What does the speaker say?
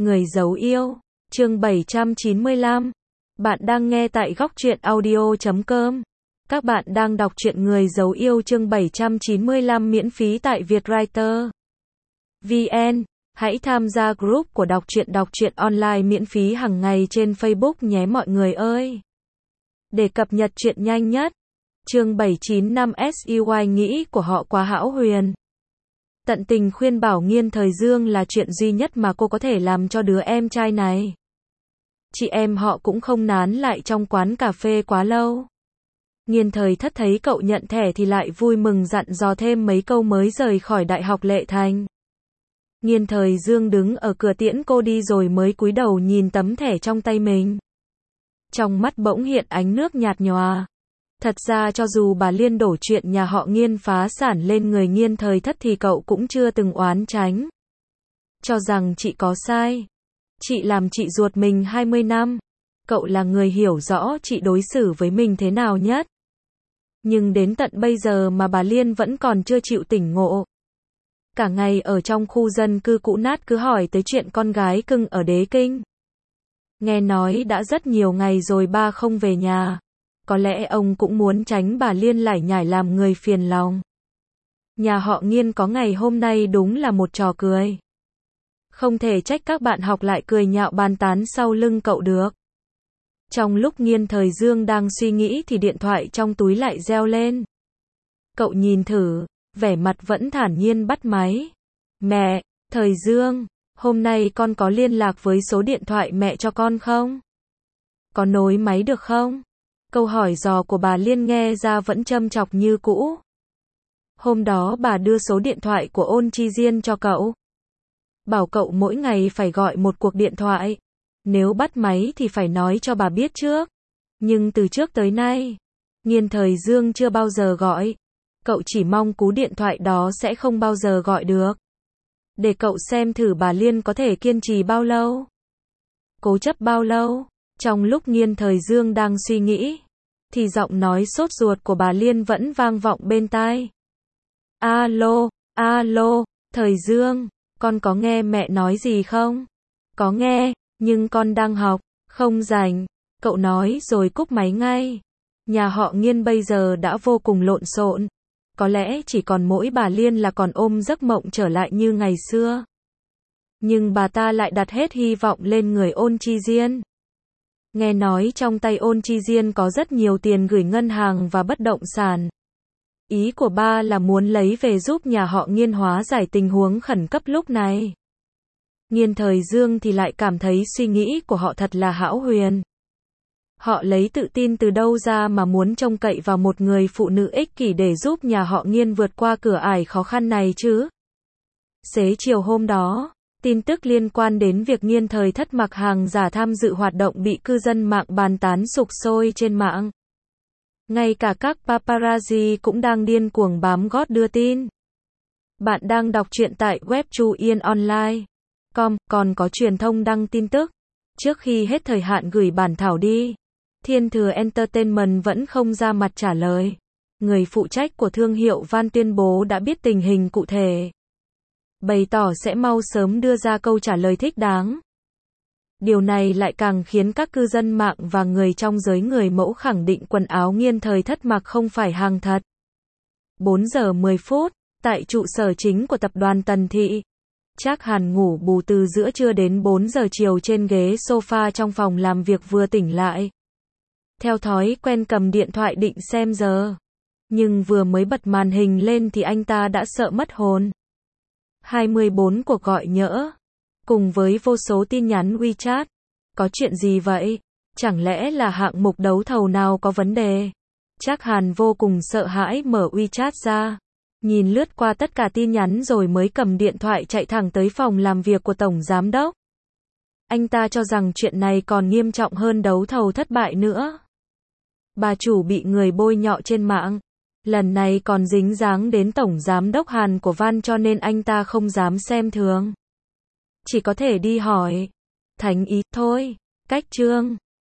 Người giấu yêu, chương 795. Bạn đang nghe tại góc truyện audio.com. Các bạn đang đọc truyện Người giấu yêu chương 795 miễn phí tại Vietwriter VN. Hãy tham gia group của đọc truyện online miễn phí hàng ngày trên Facebook nhé mọi người ơi. Để cập nhật truyện nhanh nhất. Chương 795 SUY nghĩ của họ quá hão huyền. Tận tình khuyên bảo Nghiên Thời Dương là chuyện duy nhất mà cô có thể làm cho đứa em trai này. Chị em họ cũng không nán lại trong quán cà phê quá lâu. Nghiên Thời Thất thấy cậu nhận thẻ thì lại vui mừng dặn dò thêm mấy câu mới rời khỏi Đại học Lệ Thành. Nghiên Thời Dương đứng ở cửa tiễn cô đi rồi mới cúi đầu nhìn tấm thẻ trong tay mình. Trong mắt bỗng hiện ánh nước nhạt nhòa. Thật ra cho dù bà Liên đổ chuyện nhà họ Nghiên phá sản lên người Nghiên Thời Thất thì cậu cũng chưa từng oán tránh. Cho rằng chị có sai. Chị làm chị ruột mình 20 năm. Cậu là người hiểu rõ chị đối xử với mình thế nào nhất. Nhưng đến tận bây giờ mà bà Liên vẫn còn chưa chịu tỉnh ngộ. Cả ngày ở trong khu dân cư cũ nát cứ hỏi tới chuyện con gái cưng ở Đế Kinh. Nghe nói đã rất nhiều ngày rồi ba không về nhà. Có lẽ ông cũng muốn tránh bà Liên lải nhải làm người phiền lòng. Nhà họ Nghiên có ngày hôm nay đúng là một trò cười. Không thể trách các bạn học lại cười nhạo bàn tán sau lưng cậu được. Trong lúc Nghiên Thời Dương đang suy nghĩ thì điện thoại trong túi lại reo lên. Cậu nhìn thử, vẻ mặt vẫn thản nhiên bắt máy. Mẹ, Thời Dương, hôm nay con có liên lạc với số điện thoại mẹ cho con không? Có nối máy được không? Câu hỏi dò của bà Liên nghe ra vẫn châm chọc như cũ. Hôm đó bà đưa số điện thoại của Ôn Chi Diên cho cậu. Bảo cậu mỗi ngày phải gọi một cuộc điện thoại. Nếu bắt máy thì phải nói cho bà biết trước. Nhưng từ trước tới nay, Nghiên Thời Dương chưa bao giờ gọi. Cậu chỉ mong cú điện thoại đó sẽ không bao giờ gọi được. Để cậu xem thử bà Liên có thể kiên trì bao lâu. Cố chấp bao lâu. Trong lúc Nghiên Thời Dương đang suy nghĩ, thì giọng nói sốt ruột của bà Liên vẫn vang vọng bên tai. Alo, alo, Thời Dương, con có nghe mẹ nói gì không? Có nghe, nhưng con đang học, không rảnh. Cậu nói rồi cúp máy ngay. Nhà họ Nghiên bây giờ đã vô cùng lộn xộn. Có lẽ chỉ còn mỗi bà Liên là còn ôm giấc mộng trở lại như ngày xưa. Nhưng bà ta lại đặt hết hy vọng lên người Ôn Chi Diên. Nghe nói trong tay Ôn Chi Diên có rất nhiều tiền gửi ngân hàng và bất động sản. Ý của ba là muốn lấy về giúp nhà họ Nghiên hóa giải tình huống khẩn cấp lúc này. Nghiên Thời Dương thì lại cảm thấy suy nghĩ của họ thật là hão huyền. Họ lấy tự tin từ đâu ra mà muốn trông cậy vào một người phụ nữ ích kỷ để giúp nhà họ Nghiên vượt qua cửa ải khó khăn này chứ? Xế chiều hôm đó, tin tức liên quan đến việc Nghiên Thời Thất mặc hàng giả tham dự hoạt động bị cư dân mạng bàn tán sục sôi trên mạng. Ngay cả các paparazzi cũng đang điên cuồng bám gót đưa tin. Bạn đang đọc truyện tại web chuyenonline.com, còn có truyền thông đăng tin tức. Trước khi hết thời hạn gửi bản thảo đi, Thiên Thừa Entertainment vẫn không ra mặt trả lời. Người phụ trách của thương hiệu Van tuyên bố đã biết tình hình cụ thể. Bày tỏ sẽ mau sớm đưa ra câu trả lời thích đáng. Điều này lại càng khiến các cư dân mạng và người trong giới người mẫu khẳng định quần áo Nghiên Thời Thất mặc không phải hàng thật. 4 giờ 10 phút, tại trụ sở chính của tập đoàn Tần Thị. Trác Hàn ngủ bù từ giữa trưa đến 4 giờ chiều trên ghế sofa trong phòng làm việc vừa tỉnh lại. Theo thói quen cầm điện thoại định xem giờ. Nhưng vừa mới bật màn hình lên thì anh ta đã sợ mất hồn. 24 cuộc gọi nhỡ. Cùng với vô số tin nhắn WeChat. Có chuyện gì vậy? Chẳng lẽ là hạng mục đấu thầu nào có vấn đề? Trác Hàn vô cùng sợ hãi mở WeChat ra. Nhìn lướt qua tất cả tin nhắn rồi mới cầm điện thoại chạy thẳng tới phòng làm việc của Tổng Giám Đốc. Anh ta cho rằng chuyện này còn nghiêm trọng hơn đấu thầu thất bại nữa. Bà chủ bị người bôi nhọ trên mạng. Lần này còn dính dáng đến Tổng Giám Đốc Hàn của Van cho nên anh ta không dám xem thường. Chỉ có thể đi hỏi. Thánh ý thôi. Cách chương.